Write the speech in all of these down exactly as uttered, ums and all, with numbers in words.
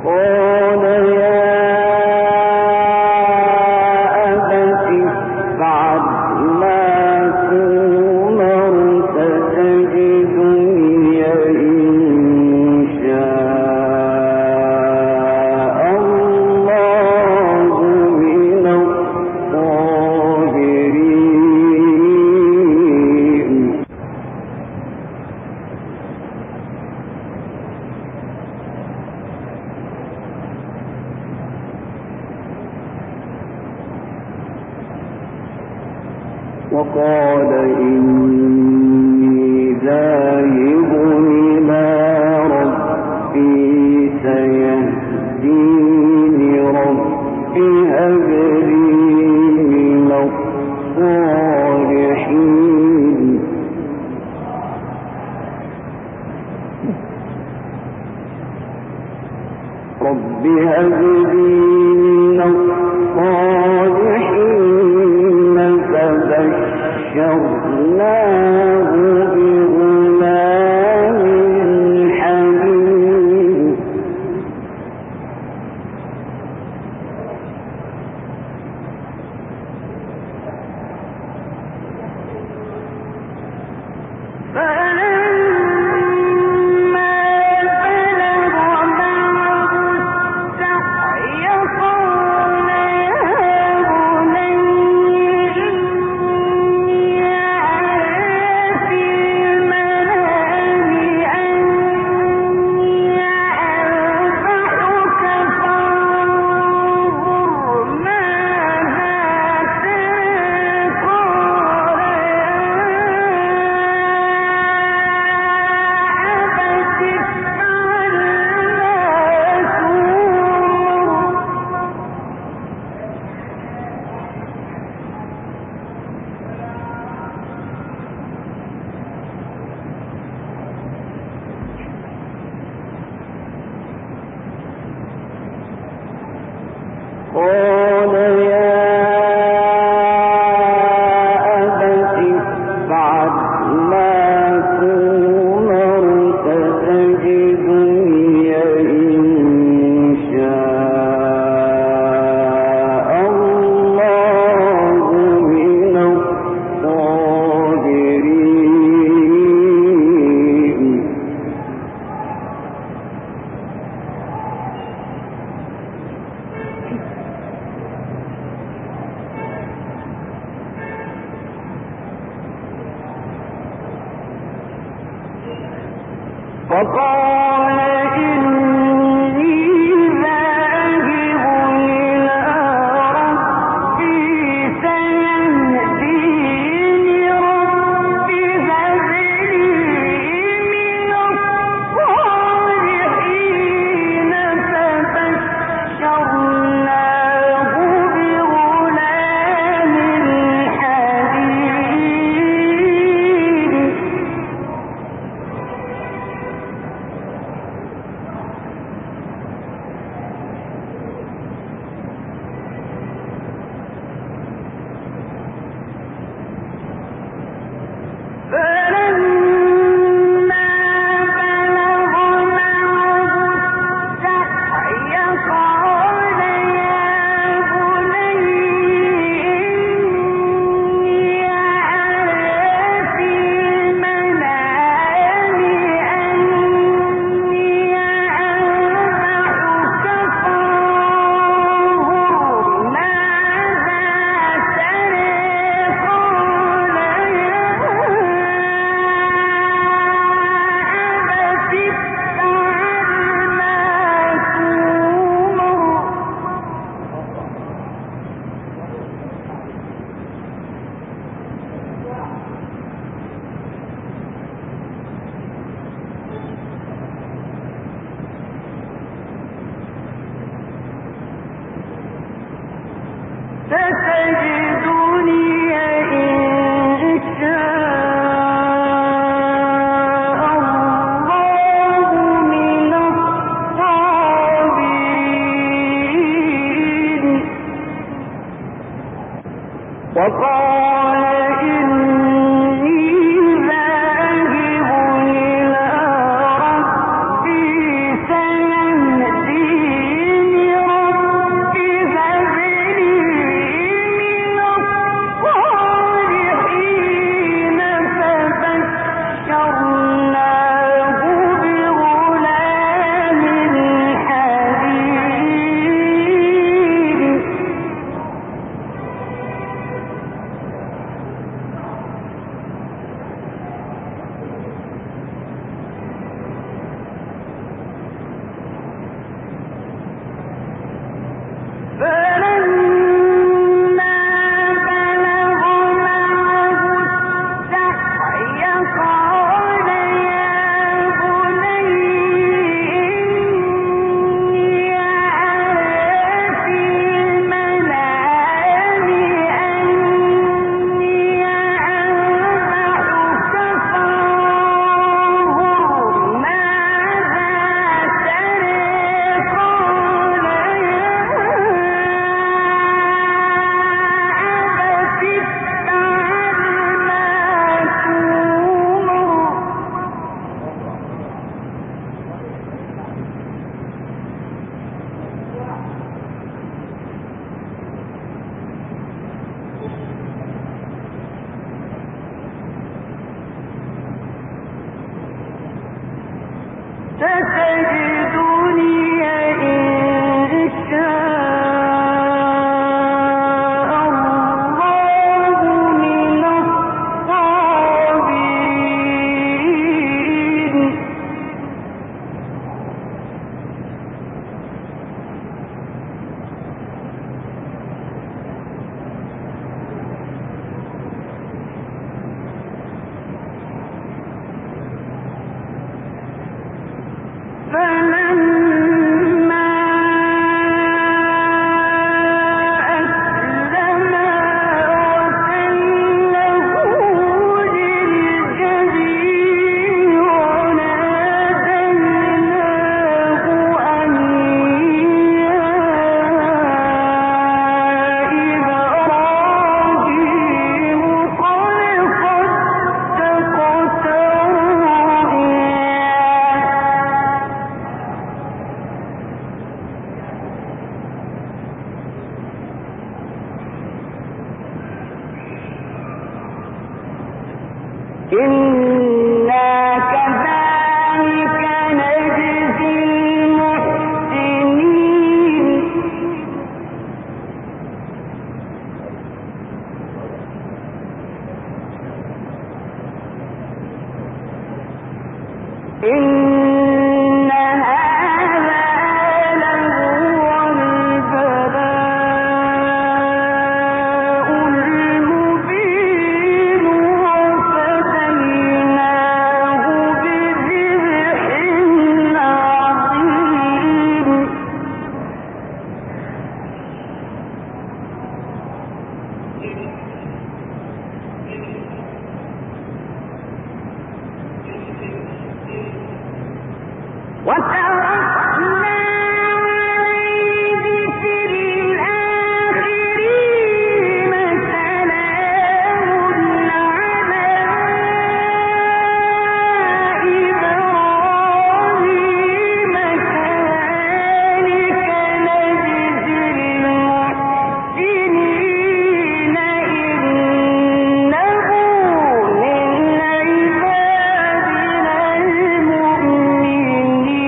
وقال إني ذاهب إلى ربي سيهديني ربي هب لي من الصالحين ربي هب لي من الصالحين فبشرناه بغلام حليم قال يا أبت افعل ما تؤمر ستجدني إن شاء الله من الصابرين فقال إني ذاهب إلى ربي سيهديني ربي هب لي من الصالحين فبشرناه بغلام حليم ستجدني إن شاء الله من الصابرين وقال إني ذاهب إلى ربي سيهدين إنا كذلك نجزي المحسنين إن هذا لهو البلاء المبين وفديناه بذبح عظيم وتركنا عليه في الآخرين سلام على إبراهيم كذلك نجزي المحسنين إنه من عبادنا المؤمنين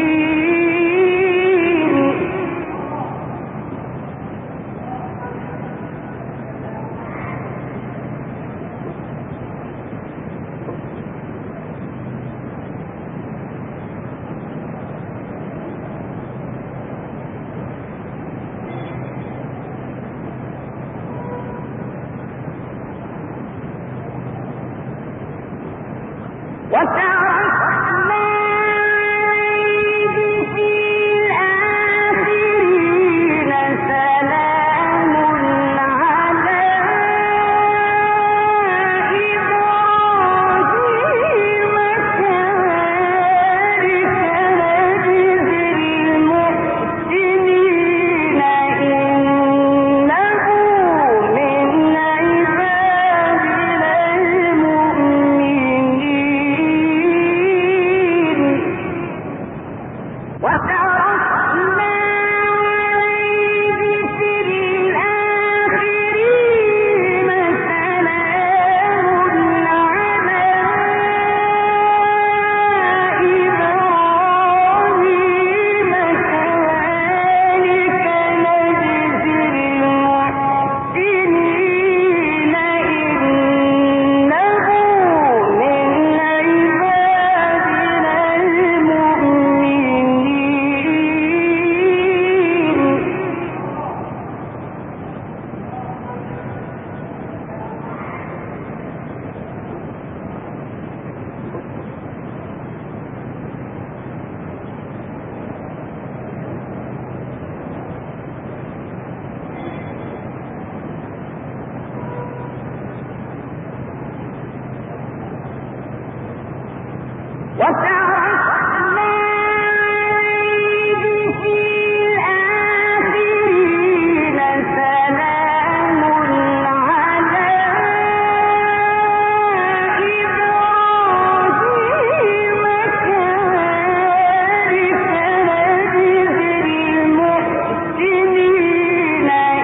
وتركنا عليه في الآخرين سلام على إبراهيم كذلك نجزي المحسنين إنه من عبادنا المؤمنين وتركنا عليه في الآخرين سلام على إبراهيم كذلك نجزي المحسنين إنه من عبادنا المؤمنين وتركنا عليه في الآخرين سلام على إبراهيم كذلك نجزي المحسنين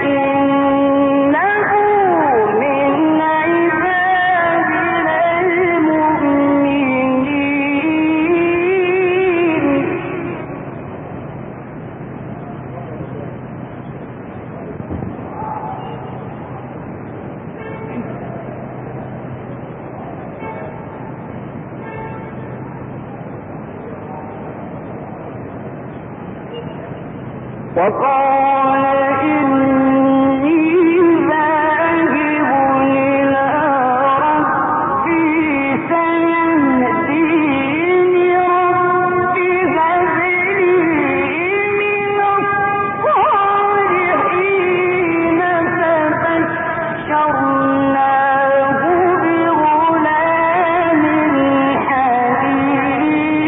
إنه من عبادنا المؤمنين وقال إني ذاهب إلى ربي سيهديني ربي هب لي من الصالحين فبشرناه بغلام حليم.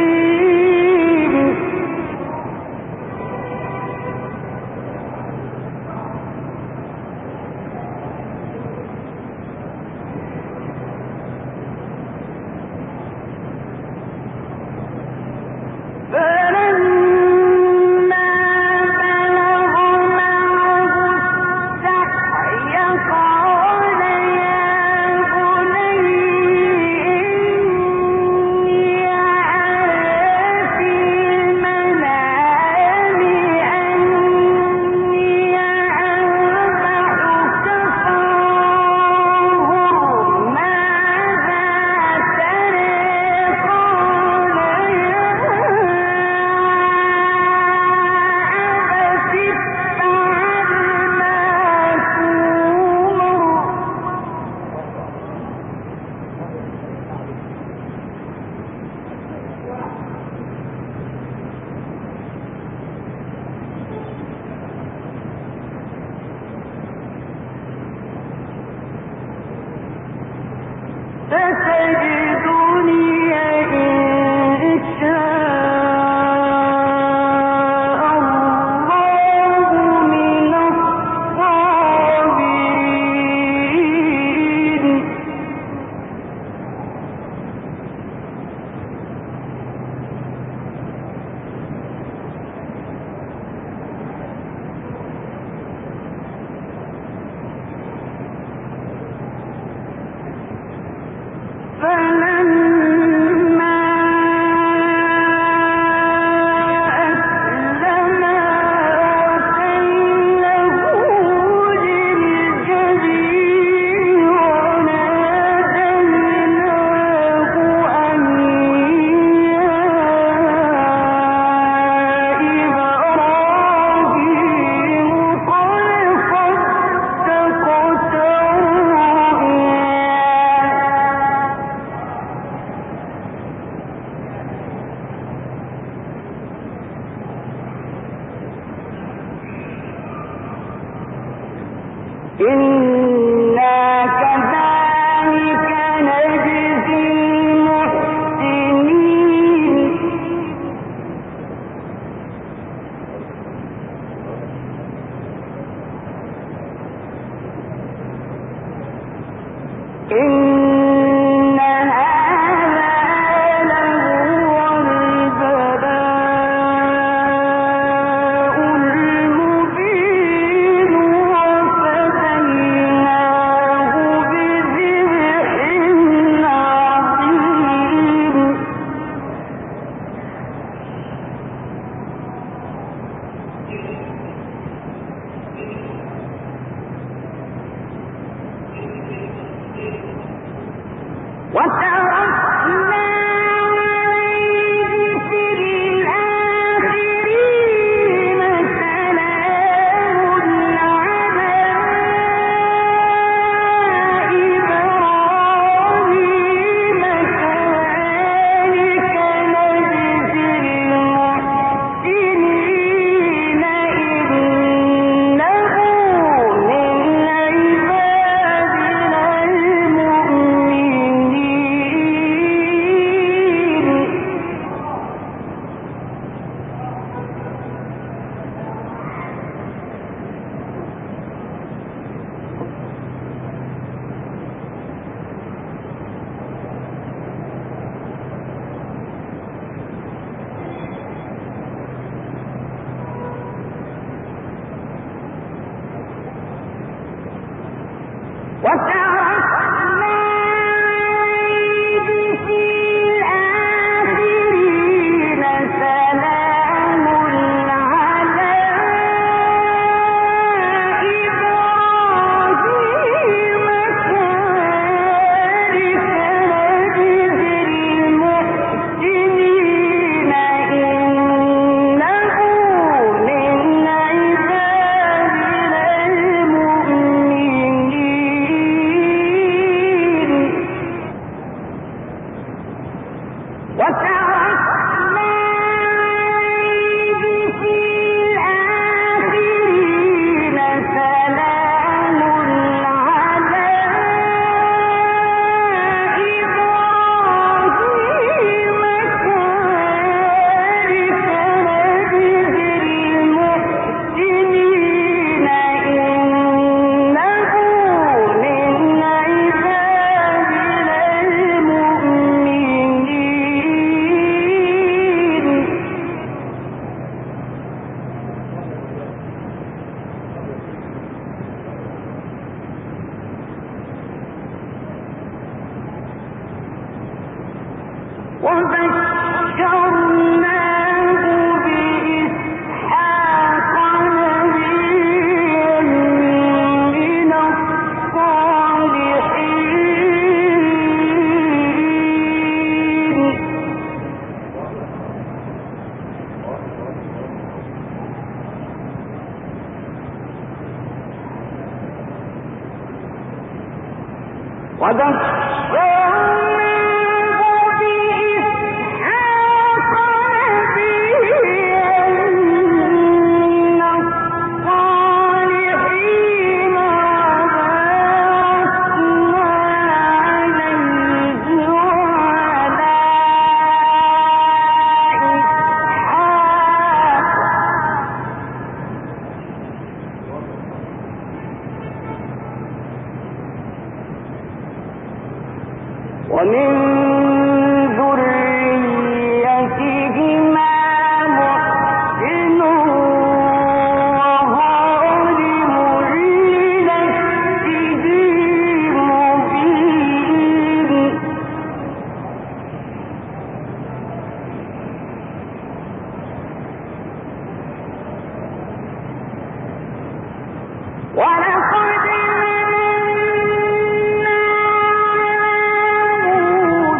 ولقد مننا على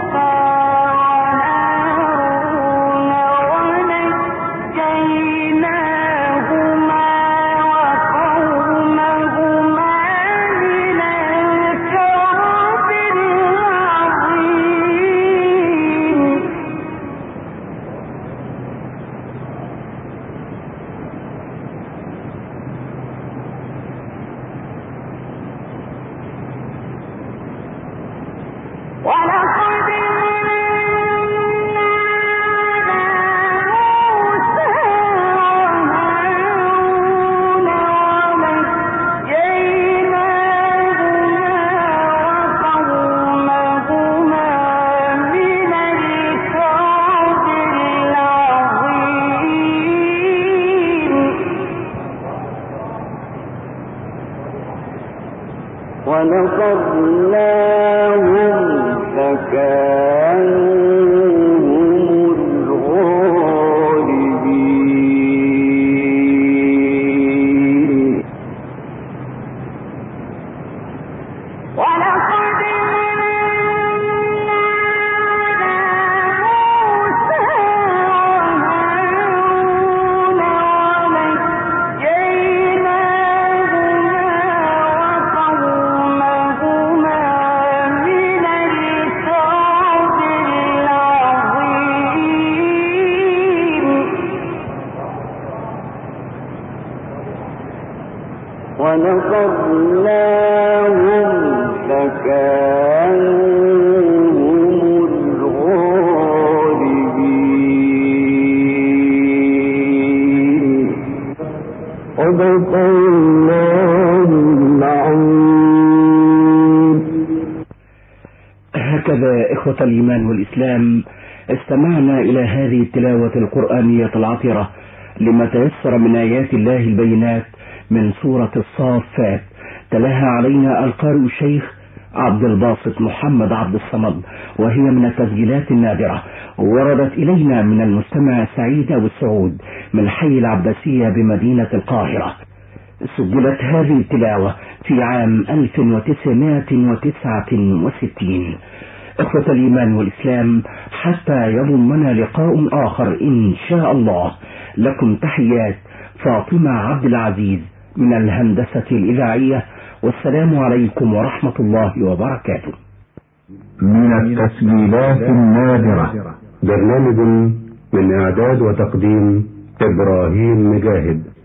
هكذا إخوة الإيمان والإسلام استمعنا إلى هذه التلاوة القرآنية العطرة لما تيسر من آيات الله البينات من سورة الصافات، تلاها علينا القارئ الشيخ عبد الباسط محمد عبد الصمد، وهي من التسجيلات النادرة وردت إلينا من المستمع سعيد أبو السعود من حي العباسية بمدينة القاهرة. سجلت هذه التلاوة في عام ألف وتسعمائة وتسعة وستين. إخوة الإيمان والإسلام، حتى يضمنا لقاء آخر إن شاء الله، لكم تحيات فاطمة عبد العزيز من الهندسة الإذاعية، والسلام عليكم ورحمة الله وبركاته. من التسجيلات النادرة برنامج من إعداد وتقديم إبراهيم مجاهد.